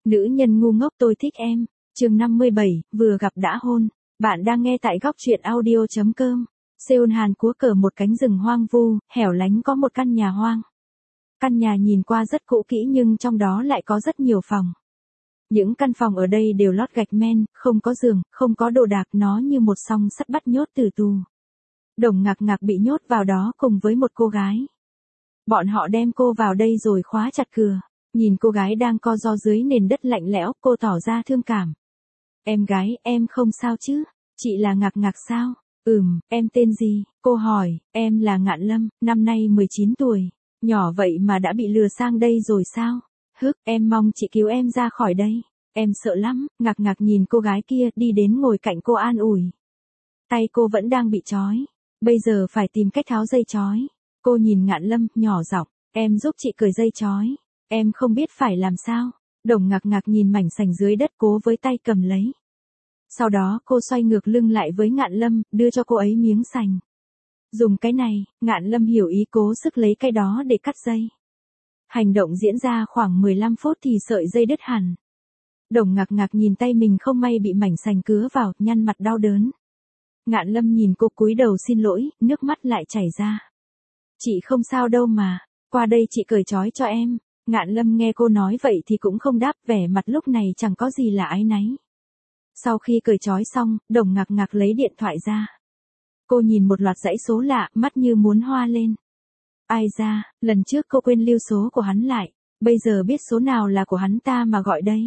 Nữ nhân ngu ngốc tôi thích em. Chương 57, vừa gặp đã hôn. Bạn đang nghe tại góc truyện audio.com. Seoul Hàn Quốc ở một cánh rừng hoang vu, hẻo lánh có một căn nhà hoang. Căn nhà nhìn qua rất cũ kỹ nhưng trong đó lại có rất nhiều phòng. Những căn phòng ở đây đều lót gạch men, không có giường, không có đồ đạc, nó như một song sắt bắt nhốt tử tù. Đồng Ngạc Ngạc bị nhốt vào đó cùng với một cô gái. Bọn họ đem cô vào đây rồi khóa chặt cửa. Nhìn cô gái đang co ro dưới nền đất lạnh lẽo, cô tỏ ra thương cảm. Em gái, em không sao chứ? Chị là Ngạc Ngạc sao? Em tên gì? Cô hỏi. Em là Ngạn Lâm, năm nay 19 tuổi. Nhỏ vậy mà đã bị lừa sang đây rồi sao? Em mong chị cứu em ra khỏi đây. Em sợ lắm. Ngạc Ngạc nhìn cô gái kia đi đến ngồi cạnh cô an ủi. Tay cô vẫn đang bị trói. Bây giờ phải tìm cách tháo dây trói. Cô nhìn Ngạn Lâm, nhỏ giọng. Em giúp chị cởi dây trói. Em không biết phải làm sao. Đồng Ngạc Ngạc nhìn mảnh sành dưới đất, cố với tay cầm lấy. Sau đó cô xoay ngược lưng lại với Ngạn Lâm, đưa cho cô ấy miếng sành. Dùng cái này. Ngạn Lâm hiểu ý, cố sức lấy cái đó để cắt dây. Hành động diễn ra khoảng 15 phút thì sợi dây đứt hẳn. Đồng Ngạc Ngạc nhìn tay mình không may bị mảnh sành cứa vào, nhăn mặt đau đớn. Ngạn Lâm nhìn cô cúi đầu xin lỗi, nước mắt lại chảy ra. Chị không sao đâu mà, qua đây chị cởi trói cho em. Ngạn Lâm nghe cô nói vậy thì cũng không đáp, vẻ mặt lúc này chẳng có gì là áy náy. Sau khi cởi trói xong, Đồng Ngạc Ngạc lấy điện thoại ra. Cô nhìn một loạt dãy số lạ, mắt như muốn hoa lên. Ai ra, lần trước cô quên lưu số của hắn lại, bây giờ biết số nào là của hắn ta mà gọi đây.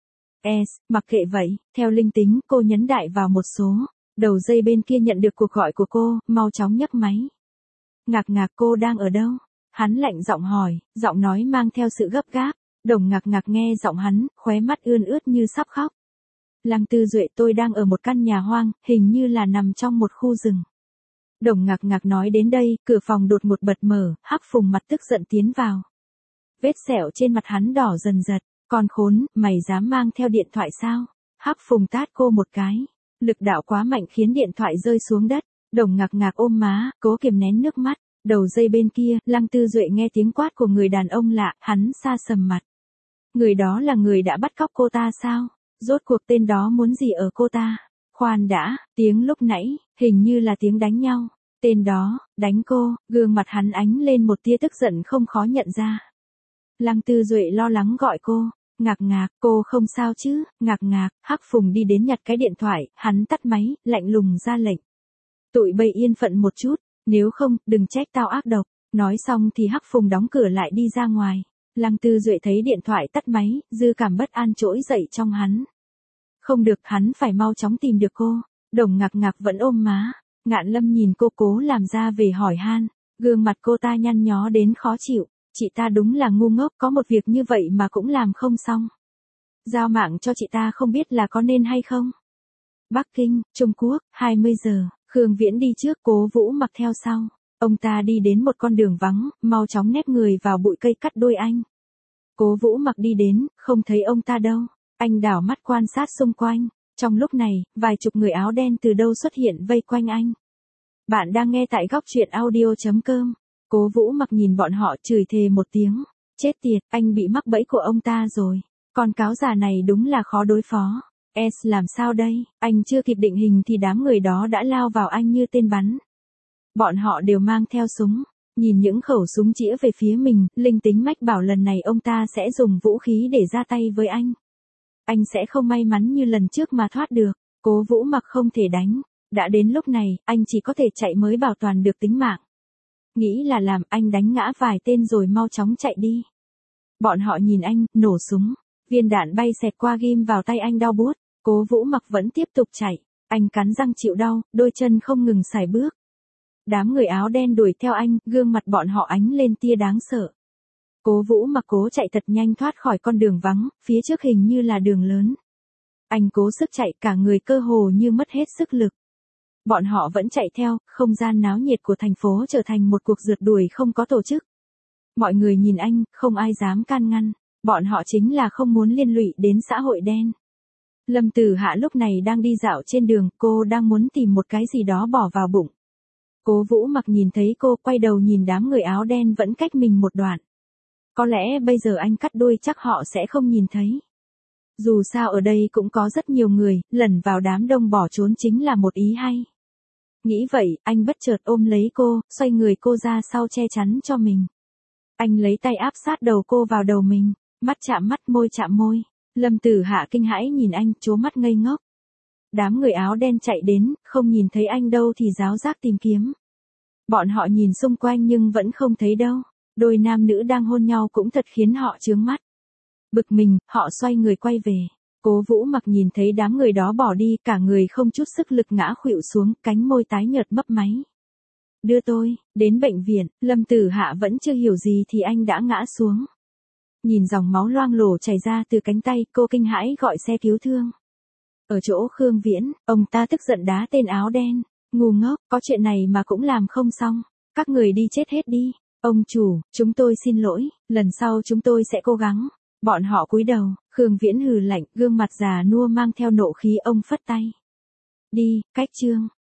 Mặc kệ vậy, theo linh tính cô nhấn đại vào một số. Đầu dây bên kia nhận được cuộc gọi của cô, mau chóng nhấc máy. Ngạc Ngạc, cô đang ở đâu? Hắn lạnh giọng hỏi, giọng nói mang theo sự gấp gáp. Đồng Ngạc Ngạc nghe giọng hắn, khóe mắt ươn ướt như sắp khóc. Lăng Tư Duệ, tôi đang ở một căn nhà hoang, hình như là nằm trong một khu rừng. Đồng Ngạc Ngạc nói đến đây, cửa phòng đột ngột bật mở, Hắc Phùng mặt tức giận tiến vào. Vết sẹo trên mặt hắn đỏ dần dần. Con khốn, mày dám mang theo điện thoại sao? Hắc Phùng tát cô một cái. Lực đạo quá mạnh khiến điện thoại rơi xuống đất. Đồng Ngạc Ngạc ôm má, cố kiềm nén nước mắt. Đầu dây bên kia, Lăng Tư Duệ nghe tiếng quát của người đàn ông lạ, hắn sa sầm mặt. Người đó là người đã bắt cóc cô ta sao? Rốt cuộc tên đó muốn gì ở cô ta? Khoan đã, tiếng lúc nãy, hình như là tiếng đánh nhau. Tên đó, đánh cô, gương mặt hắn ánh lên một tia tức giận không khó nhận ra. Lăng Tư Duệ lo lắng gọi cô. Ngạc Ngạc, cô không sao chứ? Ngạc Ngạc, Hắc Phùng đi đến nhặt cái điện thoại, hắn tắt máy, lạnh lùng ra lệnh. Tụi bay yên phận một chút, nếu không, đừng trách tao ác độc. Nói xong thì Hắc Phùng đóng cửa lại đi ra ngoài. Lăng Tư Duệ thấy điện thoại tắt máy, dư cảm bất an trỗi dậy trong hắn. Không được, hắn phải mau chóng tìm được cô. Đồng Ngạc Ngạc vẫn ôm má. Ngạn Lâm nhìn cô cố làm ra về hỏi han. Gương mặt cô ta nhăn nhó đến khó chịu. Chị ta đúng là ngu ngốc, có một việc như vậy mà cũng làm không xong. Giao mạng cho chị ta không biết là có nên hay không. Bắc Kinh, Trung Quốc, 20 giờ, Khương Viễn đi trước, Cố Vũ Mặc theo sau. Ông ta đi đến một con đường vắng, mau chóng nép người vào bụi cây cắt đuôi anh. Cố Vũ Mặc đi đến, không thấy ông ta đâu. Anh đảo mắt quan sát xung quanh. Trong lúc này, vài chục người áo đen từ đâu xuất hiện vây quanh anh. Bạn đang nghe tại góc truyện audio.com. Cố Vũ Mặc nhìn bọn họ chửi thề một tiếng. Chết tiệt, anh bị mắc bẫy của ông ta rồi. Con cáo già này đúng là khó đối phó. Làm sao đây? Anh chưa kịp định hình thì đám người đó đã lao vào anh như tên bắn. Bọn họ đều mang theo súng. Nhìn những khẩu súng chĩa về phía mình, linh tính mách bảo lần này ông ta sẽ dùng vũ khí để ra tay với anh. Anh sẽ không may mắn như lần trước mà thoát được. Cố Vũ Mặc không thể đánh. Đã đến lúc này, anh chỉ có thể chạy mới bảo toàn được tính mạng. Nghĩ là làm, anh đánh ngã vài tên rồi mau chóng chạy đi. Bọn họ nhìn anh, nổ súng. Viên đạn bay xẹt qua ghim vào tay anh đau buốt. Cố Vũ Mặc vẫn tiếp tục chạy. Anh cắn răng chịu đau, đôi chân không ngừng sải bước. Đám người áo đen đuổi theo anh, gương mặt bọn họ ánh lên tia đáng sợ. Cố Vũ Mặc cố chạy thật nhanh thoát khỏi con đường vắng, phía trước hình như là đường lớn. Anh cố sức chạy, cả người cơ hồ như mất hết sức lực. Bọn họ vẫn chạy theo, không gian náo nhiệt của thành phố trở thành một cuộc rượt đuổi không có tổ chức. Mọi người nhìn anh, không ai dám can ngăn. Bọn họ chính là không muốn liên lụy đến xã hội đen. Lâm Tử Hạ lúc này đang đi dạo trên đường, cô đang muốn tìm một cái gì đó bỏ vào bụng. Cố Vũ Mặc nhìn thấy cô, quay đầu nhìn đám người áo đen vẫn cách mình một đoạn. Có lẽ bây giờ anh cắt đuôi chắc họ sẽ không nhìn thấy. Dù sao ở đây cũng có rất nhiều người, lẩn vào đám đông bỏ trốn chính là một ý hay. Nghĩ vậy, anh bất chợt ôm lấy cô, xoay người cô ra sau che chắn cho mình. Anh lấy tay áp sát đầu cô vào đầu mình, mắt chạm mắt môi chạm môi. Lâm Tử Hạ kinh hãi nhìn anh, trố mắt ngây ngốc. Đám người áo đen chạy đến, không nhìn thấy anh đâu thì ráo rác tìm kiếm. Bọn họ nhìn xung quanh nhưng vẫn không thấy đâu. Đôi nam nữ đang hôn nhau cũng thật khiến họ chướng mắt. Bực mình, họ xoay người quay về. Cố Vũ Mặc nhìn thấy đám người đó bỏ đi, cả người không chút sức lực ngã khuỵu xuống, cánh môi tái nhợt mấp máy. Đưa tôi, đến bệnh viện, Lâm Tử Hạ vẫn chưa hiểu gì thì anh đã ngã xuống. Nhìn dòng máu loang lổ chảy ra từ cánh tay, cô kinh hãi gọi xe cứu thương. Ở chỗ Khương Viễn, ông ta tức giận đá tên áo đen. Ngu ngốc, có chuyện này mà cũng làm không xong. Các người đi chết hết đi. Ông chủ, chúng tôi xin lỗi, lần sau chúng tôi sẽ cố gắng. Bọn họ cúi đầu, Khương Viễn hừ lạnh, gương mặt già nua mang theo nộ khí, ông phất tay. Đi, cách trương.